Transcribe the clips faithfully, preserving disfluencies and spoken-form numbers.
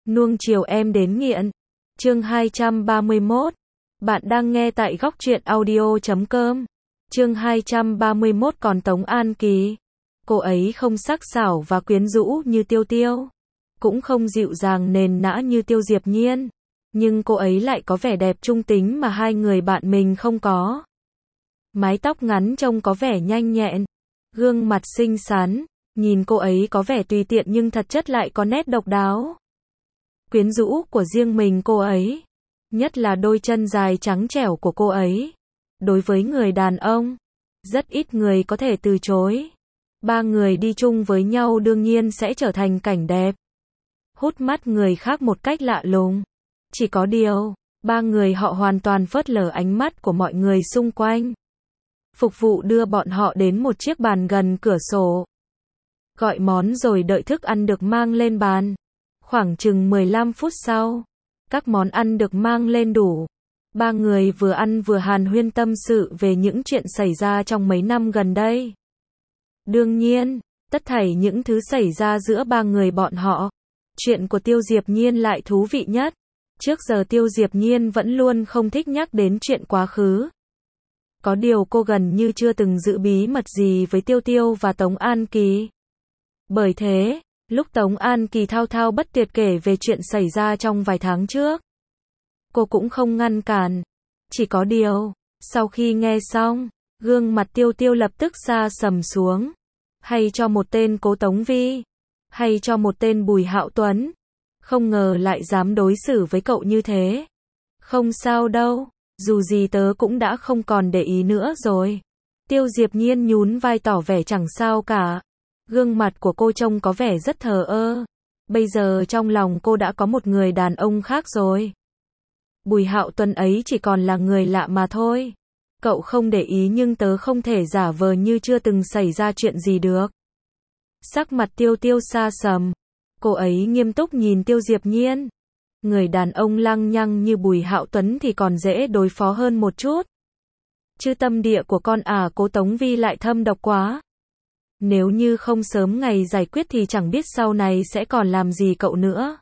Nuông chiều em đến nghiện. Chương hai trăm ba mươi mốt. Bạn đang nghe tại góc truyện audio chấm com. Chương hai trăm ba mươi mốt. Còn Tống An Kỳ, cô ấy không sắc sảo và quyến rũ như Tiêu Tiêu, cũng không dịu dàng nền nã như Tiêu Diệp Nhiên, nhưng cô ấy lại có vẻ đẹp trung tính mà hai người bạn mình không có. Mái tóc ngắn trông có vẻ nhanh nhẹn, gương mặt xinh xắn, nhìn cô ấy có vẻ tùy tiện nhưng thật chất lại có nét độc đáo, quyến rũ của riêng mình cô ấy, nhất là đôi chân dài trắng trẻo của cô ấy. Đối với người đàn ông, rất ít người có thể từ chối. Ba người đi chung với nhau đương nhiên sẽ trở thành cảnh đẹp, hút mắt người khác một cách lạ lùng. Chỉ có điều, ba người họ hoàn toàn phớt lờ ánh mắt của mọi người xung quanh. Phục vụ đưa bọn họ đến một chiếc bàn gần cửa sổ, gọi món rồi đợi thức ăn được mang lên bàn. Khoảng chừng mười lăm phút sau, các món ăn được mang lên đủ. Ba người vừa ăn vừa hàn huyên tâm sự về những chuyện xảy ra trong mấy năm gần đây. Đương nhiên, tất thảy những thứ xảy ra giữa ba người bọn họ, chuyện của Tiêu Diệp Nhiên lại thú vị nhất. Trước giờ Tiêu Diệp Nhiên vẫn luôn không thích nhắc đến chuyện quá khứ. Có điều cô gần như chưa từng giữ bí mật gì với Tiêu Tiêu và Tống An Kỳ. Bởi thế, lúc Tống An Kỳ thao thao bất tuyệt kể về chuyện xảy ra trong vài tháng trước, cô cũng không ngăn cản. Chỉ có điều, sau khi nghe xong, gương mặt Tiêu Tiêu lập tức sa sầm xuống. Hay cho một tên Cố Tống Vi, hay cho một tên Bùi Hạo Tuấn, không ngờ lại dám đối xử với cậu như thế. Không sao đâu, dù gì tớ cũng đã không còn để ý nữa rồi. Tiêu Diệp Nhiên nhún vai tỏ vẻ chẳng sao cả. Gương mặt của cô trông có vẻ rất thờ ơ. Bây giờ trong lòng cô đã có một người đàn ông khác rồi. Bùi Hạo Tuấn ấy chỉ còn là người lạ mà thôi. Cậu không để ý nhưng tớ không thể giả vờ như chưa từng xảy ra chuyện gì được. Sắc mặt Tiêu Tiêu sa sầm. Cô ấy nghiêm túc nhìn Tiêu Diệp Nhiên. Người đàn ông lăng nhăng như Bùi Hạo Tuấn thì còn dễ đối phó hơn một chút. Chứ tâm địa của con ả Cố Tống Vi lại thâm độc quá. Nếu như không sớm ngày giải quyết thì chẳng biết sau này sẽ còn làm gì cậu nữa.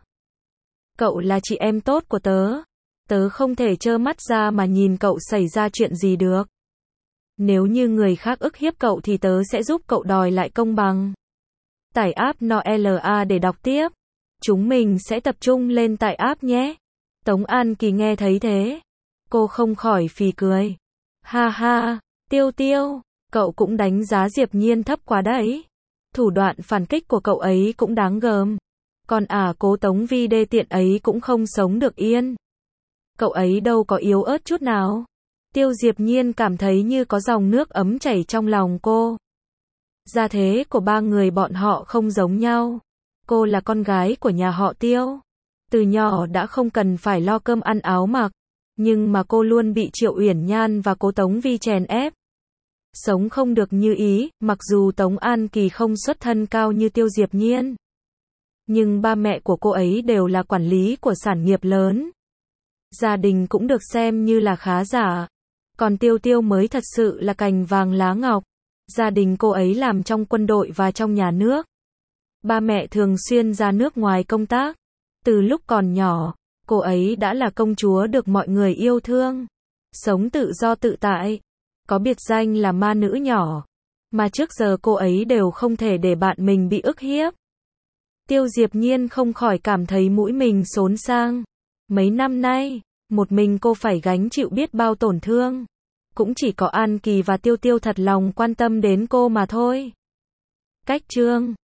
Cậu là chị em tốt của tớ. Tớ không thể trơ mắt ra mà nhìn cậu xảy ra chuyện gì được. Nếu như người khác ức hiếp cậu thì tớ sẽ giúp cậu đòi lại công bằng. Tải app Noela để đọc tiếp. Chúng mình sẽ tập trung lên tải app nhé. Tống An Kỳ nghe thấy thế, cô không khỏi phì cười. Ha ha, Tiêu Tiêu, cậu cũng đánh giá Diệp Nhiên thấp quá đấy. Thủ đoạn phản kích của cậu ấy cũng đáng gờm. Còn ả Cố Tống Vi đê tiện ấy cũng không sống được yên. Cậu ấy đâu có yếu ớt chút nào. Tiêu Diệp Nhiên cảm thấy như có dòng nước ấm chảy trong lòng cô. Gia thế của ba người bọn họ không giống nhau. Cô là con gái của nhà họ Tiêu. Từ nhỏ đã không cần phải lo cơm ăn áo mặc. Nhưng mà cô luôn bị Triệu Uyển Nhan và Cố Tống Vi chèn ép. Sống không được như ý, mặc dù Tống An Kỳ không xuất thân cao như Tiêu Diệp Nhiên. Nhưng ba mẹ của cô ấy đều là quản lý của sản nghiệp lớn. Gia đình cũng được xem như là khá giả. Còn Tiêu Tiêu mới thật sự là cành vàng lá ngọc. Gia đình cô ấy làm trong quân đội và trong nhà nước. Ba mẹ thường xuyên ra nước ngoài công tác. Từ lúc còn nhỏ, cô ấy đã là công chúa được mọi người yêu thương. Sống tự do tự tại. Có biệt danh là ma nữ nhỏ. Mà trước giờ cô ấy đều không thể để bạn mình bị ức hiếp. Tiêu Diệp Nhiên không khỏi cảm thấy mũi mình xốn sang. Mấy năm nay, một mình cô phải gánh chịu biết bao tổn thương. Cũng chỉ có An Kỳ và Tiêu Tiêu thật lòng quan tâm đến cô mà thôi. Cách chương